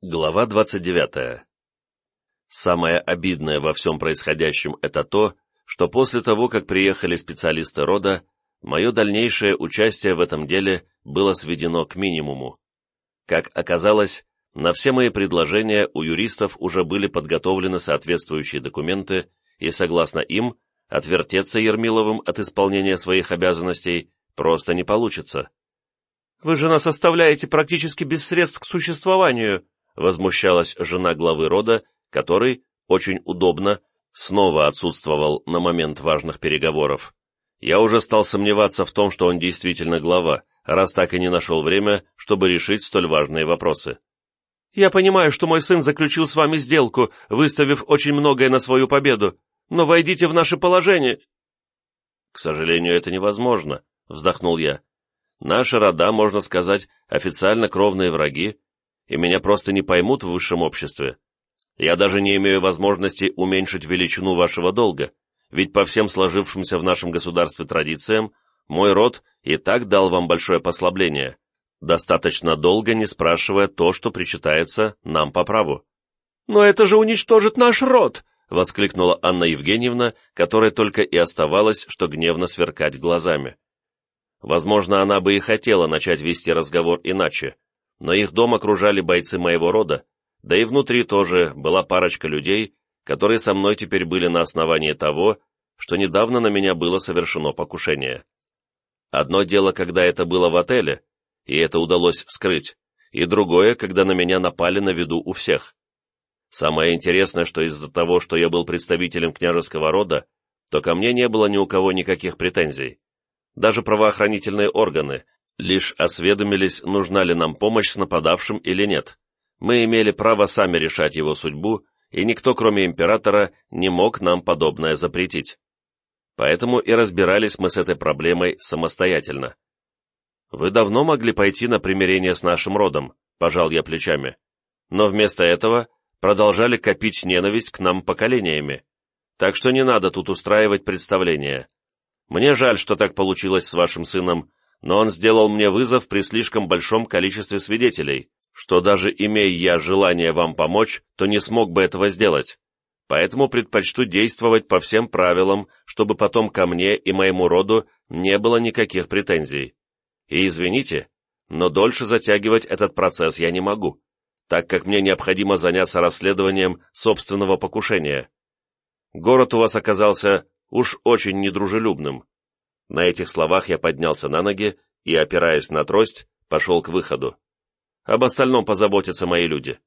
Глава 29. Самое обидное во всем происходящем это то, что после того, как приехали специалисты рода, мое дальнейшее участие в этом деле было сведено к минимуму. Как оказалось, на все мои предложения у юристов уже были подготовлены соответствующие документы, и согласно им, отвертеться Ермиловым от исполнения своих обязанностей просто не получится. «Вы же нас оставляете практически без средств к существованию», возмущалась жена главы рода, который, очень удобно, снова отсутствовал на момент важных переговоров. Я уже стал сомневаться в том, что он действительно глава, раз так и не нашел время, чтобы решить столь важные вопросы. «Я понимаю, что мой сын заключил с вами сделку, выставив очень многое на свою победу, но войдите в наше положение». «К сожалению, это невозможно», — вздохнул я. «Наши рода, можно сказать, официально кровные враги, и меня просто не поймут в высшем обществе. Я даже не имею возможности уменьшить величину вашего долга, ведь по всем сложившимся в нашем государстве традициям, мой род и так дал вам большое послабление, достаточно долго не спрашивая то, что причитается нам по праву». «Но это же уничтожит наш род!» — воскликнула Анна Евгеньевна, которой только и оставалось, что гневно сверкать глазами. Возможно, она бы и хотела начать вести разговор иначе, но их дом окружали бойцы моего рода, да и внутри тоже была парочка людей, которые со мной теперь были на основании того, что недавно на меня было совершено покушение. Одно дело, когда это было в отеле, и это удалось скрыть, и другое, когда на меня напали на виду у всех. Самое интересное, что из-за того, что я был представителем княжеского рода, то ко мне не было ни у кого никаких претензий. Даже правоохранительные органы лишь осведомились, нужна ли нам помощь с нападавшим или нет. Мы имели право сами решать его судьбу, и никто, кроме императора, не мог нам подобное запретить. Поэтому и разбирались мы с этой проблемой самостоятельно. «Вы давно могли пойти на примирение с нашим родом», — пожал я плечами, но вместо этого продолжали копить ненависть к нам поколениями. Так что не надо тут устраивать представления. Мне жаль, что так получилось с вашим сыном, но он сделал мне вызов при слишком большом количестве свидетелей, что даже имея я желание вам помочь, то не смог бы этого сделать. Поэтому предпочту действовать по всем правилам, чтобы потом ко мне и моему роду не было никаких претензий. И извините, но дольше затягивать этот процесс я не могу, так как мне необходимо заняться расследованием собственного покушения. Город у вас оказался уж очень недружелюбным». На этих словах я поднялся на ноги и, опираясь на трость, пошел к выходу. Об остальном позаботятся мои люди.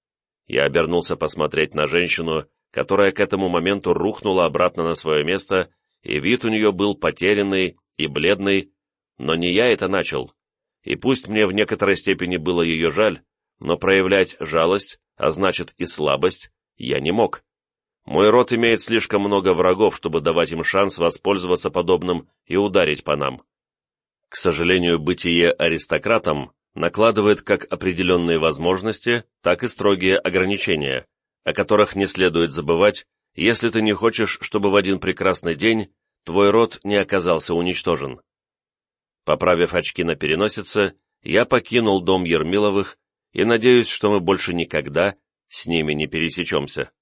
Я обернулся посмотреть на женщину, которая к этому моменту рухнула обратно на свое место, и вид у нее был потерянный и бледный, но не я это начал. И пусть мне в некоторой степени было ее жаль, но проявлять жалость, а значит и слабость, я не мог. Мой род имеет слишком много врагов, чтобы давать им шанс воспользоваться подобным и ударить по нам. К сожалению, бытие аристократом накладывает как определенные возможности, так и строгие ограничения, о которых не следует забывать, если ты не хочешь, чтобы в один прекрасный день твой род не оказался уничтожен. Поправив очки на переносице, я покинул дом Ермиловых и надеюсь, что мы больше никогда с ними не пересечемся.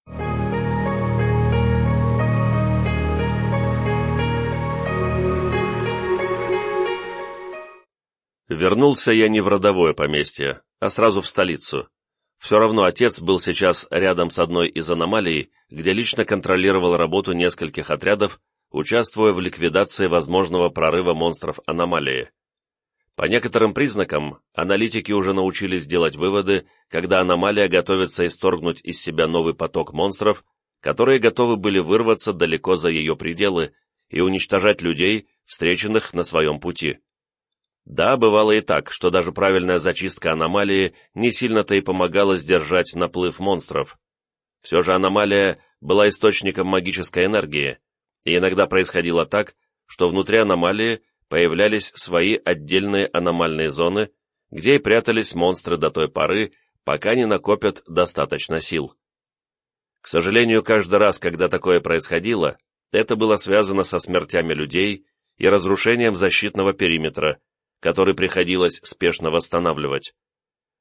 Вернулся я не в родовое поместье, а сразу в столицу. Все равно отец был сейчас рядом с одной из аномалий, где лично контролировал работу нескольких отрядов, участвуя в ликвидации возможного прорыва монстров аномалии. По некоторым признакам, аналитики уже научились делать выводы, когда аномалия готовится исторгнуть из себя новый поток монстров, которые готовы были вырваться далеко за ее пределы и уничтожать людей, встреченных на своем пути. Да, бывало и так, что даже правильная зачистка аномалии не сильно-то и помогала сдержать наплыв монстров. Все же аномалия была источником магической энергии, и иногда происходило так, что внутри аномалии появлялись свои отдельные аномальные зоны, где и прятались монстры до той поры, пока не накопят достаточно сил. К сожалению, каждый раз, когда такое происходило, это было связано со смертями людей и разрушением защитного периметра, который приходилось спешно восстанавливать.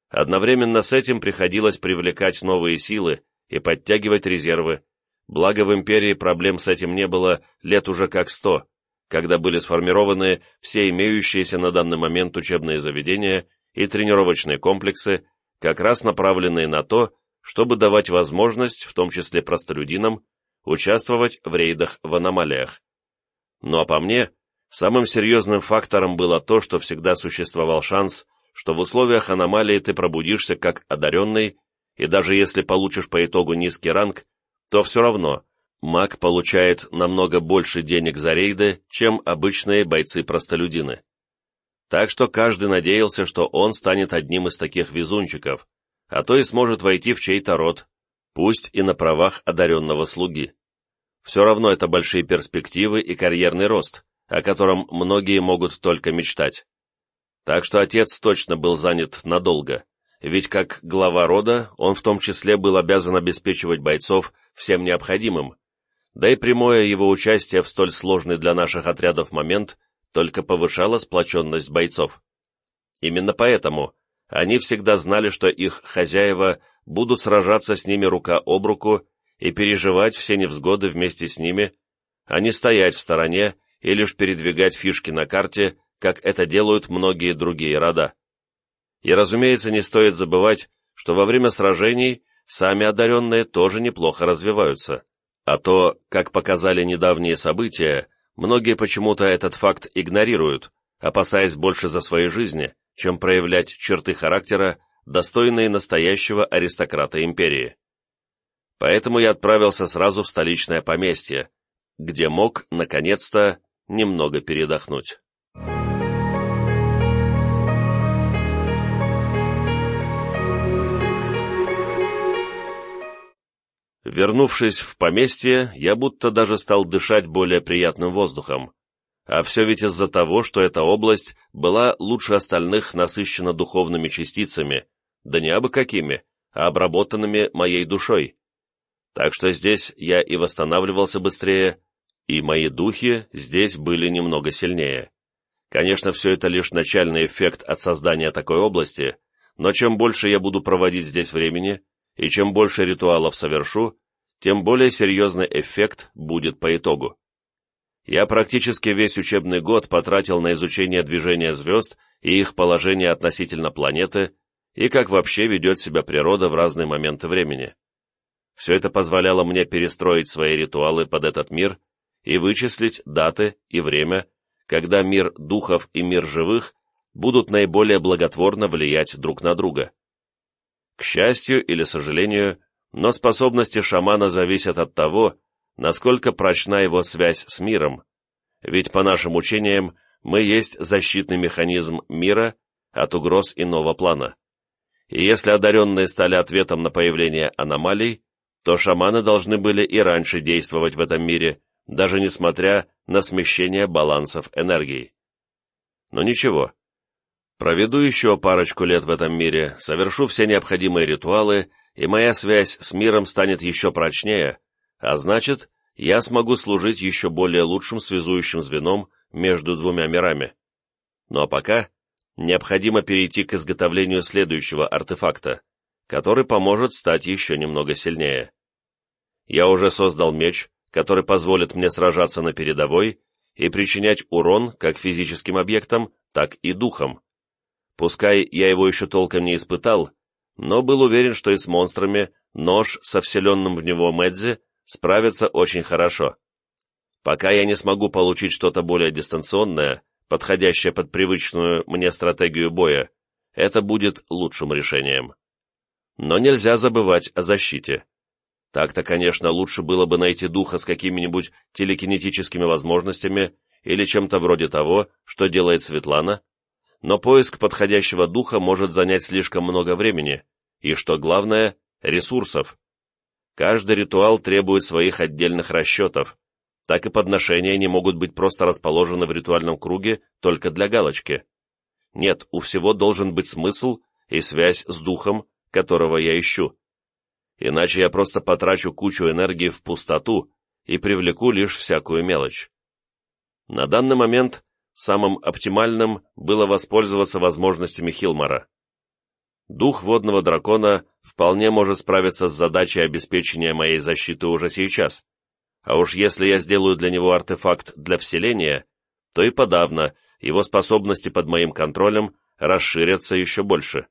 Одновременно с этим приходилось привлекать новые силы и подтягивать резервы, благо в империи проблем с этим не было лет уже как 100, когда были сформированы все имеющиеся на данный момент учебные заведения и тренировочные комплексы, как раз направленные на то, чтобы давать возможность, в том числе простолюдинам, участвовать в рейдах в аномалиях. Ну а по мне, самым серьезным фактором было то, что всегда существовал шанс, что в условиях аномалии ты пробудишься как одаренный, и даже если получишь по итогу низкий ранг, то все равно маг получает намного больше денег за рейды, чем обычные бойцы-простолюдины. Так что каждый надеялся, что он станет одним из таких везунчиков, а то и сможет войти в чей-то род, пусть и на правах одаренного слуги. Все равно это большие перспективы и карьерный рост, о котором многие могут только мечтать. Так что отец точно был занят надолго, ведь как глава рода он в том числе был обязан обеспечивать бойцов всем необходимым, да и прямое его участие в столь сложный для наших отрядов момент только повышало сплоченность бойцов. Именно поэтому они всегда знали, что их хозяева будут сражаться с ними рука об руку и переживать все невзгоды вместе с ними, а не стоять в стороне и лишь передвигать фишки на карте, как это делают многие другие рода. И, разумеется, не стоит забывать, что во время сражений сами одаренные тоже неплохо развиваются, а то, как показали недавние события, многие почему-то этот факт игнорируют, опасаясь больше за свои жизни, чем проявлять черты характера, достойные настоящего аристократа империи. Поэтому я отправился сразу в столичное поместье, где мог, наконец-то, немного передохнуть. Вернувшись в поместье, я будто даже стал дышать более приятным воздухом. А все ведь из-за того, что эта область была лучше остальных насыщена духовными частицами, да не абы какими, а обработанными моей душой. Так что здесь я и восстанавливался быстрее, и мои духи здесь были немного сильнее. Конечно, все это лишь начальный эффект от создания такой области, но чем больше я буду проводить здесь времени, и чем больше ритуалов совершу, тем более серьезный эффект будет по итогу. Я практически весь учебный год потратил на изучение движения звезд и их положения относительно планеты, и как вообще ведет себя природа в разные моменты времени. Все это позволяло мне перестроить свои ритуалы под этот мир и вычислить даты и время, когда мир духов и мир живых будут наиболее благотворно влиять друг на друга. К счастью или сожалению, но способности шамана зависят от того, насколько прочна его связь с миром, ведь по нашим учениям мы есть защитный механизм мира от угроз иного плана. И если одаренные стали ответом на появление аномалий, то шаманы должны были и раньше действовать в этом мире, даже несмотря на смещение балансов энергии. Но ничего. Проведу еще парочку лет в этом мире, совершу все необходимые ритуалы, и моя связь с миром станет еще прочнее, а значит, я смогу служить еще более лучшим связующим звеном между двумя мирами. Ну а пока необходимо перейти к изготовлению следующего артефакта, который поможет стать еще немного сильнее. Я уже создал меч, который позволит мне сражаться на передовой и причинять урон как физическим объектам, так и духам. Пускай я его еще толком не испытал, но был уверен, что и с монстрами нож со вселенным в него Мэдзи справится очень хорошо. Пока я не смогу получить что-то более дистанционное, подходящее под привычную мне стратегию боя, это будет лучшим решением. Но нельзя забывать о защите. Так-то, конечно, лучше было бы найти духа с какими-нибудь телекинетическими возможностями или чем-то вроде того, что делает Светлана, но поиск подходящего духа может занять слишком много времени и, что главное, ресурсов. Каждый ритуал требует своих отдельных расчетов, так и подношения не могут быть просто расположены в ритуальном круге только для галочки. Нет, у всего должен быть смысл и связь с духом, которого я ищу. Иначе я просто потрачу кучу энергии в пустоту и привлеку лишь всякую мелочь. На данный момент самым оптимальным было воспользоваться возможностями Хилмара. дух водного дракона вполне может справиться с задачей обеспечения моей защиты уже сейчас. А уж если я сделаю для него артефакт для вселения, то и подавно его способности под моим контролем расширятся еще больше.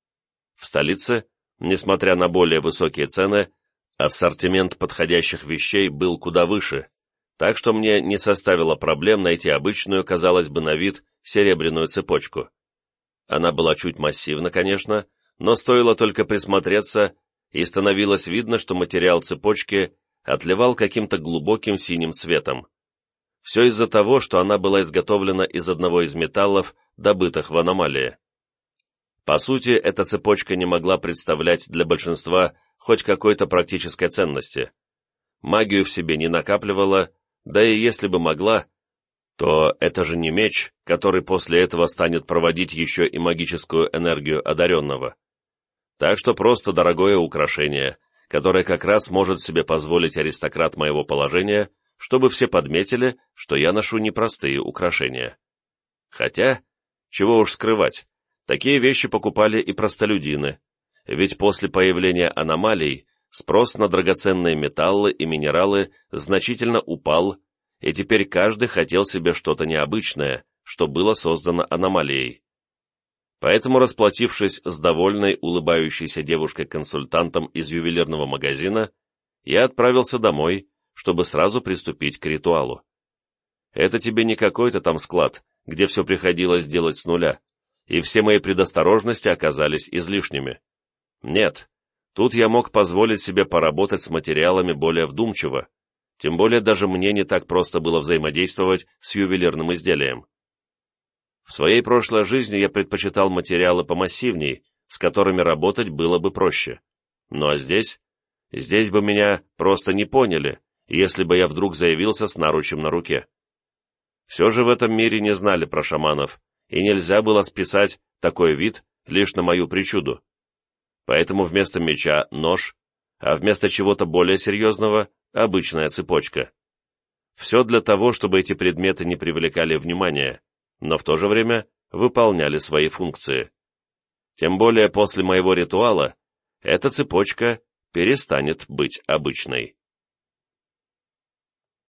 В столице, несмотря на более высокие цены, ассортимент подходящих вещей был куда выше, так что мне не составило проблем найти обычную, казалось бы, на вид, серебряную цепочку. Она была чуть массивна, конечно, но стоило только присмотреться, и становилось видно, что материал цепочки отливал каким-то глубоким синим цветом. Все из-за того, что она была изготовлена из одного из металлов, добытых в аномалии. По сути, эта цепочка не могла представлять для большинства хоть какой-то практической ценности. Магию в себе не накапливала, да и если бы могла, то это же не меч, который после этого станет проводить еще и магическую энергию одаренного. Так что просто дорогое украшение, которое как раз может себе позволить аристократ моего положения, чтобы все подметили, что я ношу непростые украшения. Хотя, чего уж скрывать, такие вещи покупали и простолюдины, ведь после появления аномалий спрос на драгоценные металлы и минералы значительно упал, и теперь каждый хотел себе что-то необычное, что было создано аномалией. Поэтому, расплатившись с довольной, улыбающейся девушкой-консультантом из ювелирного магазина, я отправился домой, чтобы сразу приступить к ритуалу. Это тебе не какой-то там склад, где все приходилось делать с нуля, и все мои предосторожности оказались излишними. Нет, тут я мог позволить себе поработать с материалами более вдумчиво, тем более даже мне не так просто было взаимодействовать с ювелирным изделием. В своей прошлой жизни я предпочитал материалы помассивней, с которыми работать было бы проще. Ну а здесь бы меня просто не поняли, если бы я вдруг заявился с наручем на руке. Все же в этом мире не знали про шаманов, и нельзя было списать такой вид лишь на мою причуду. Поэтому вместо меча — нож, а вместо чего-то более серьезного — обычная цепочка. Все для того, чтобы эти предметы не привлекали внимания, но в то же время выполняли свои функции. Тем более после моего ритуала эта цепочка перестанет быть обычной.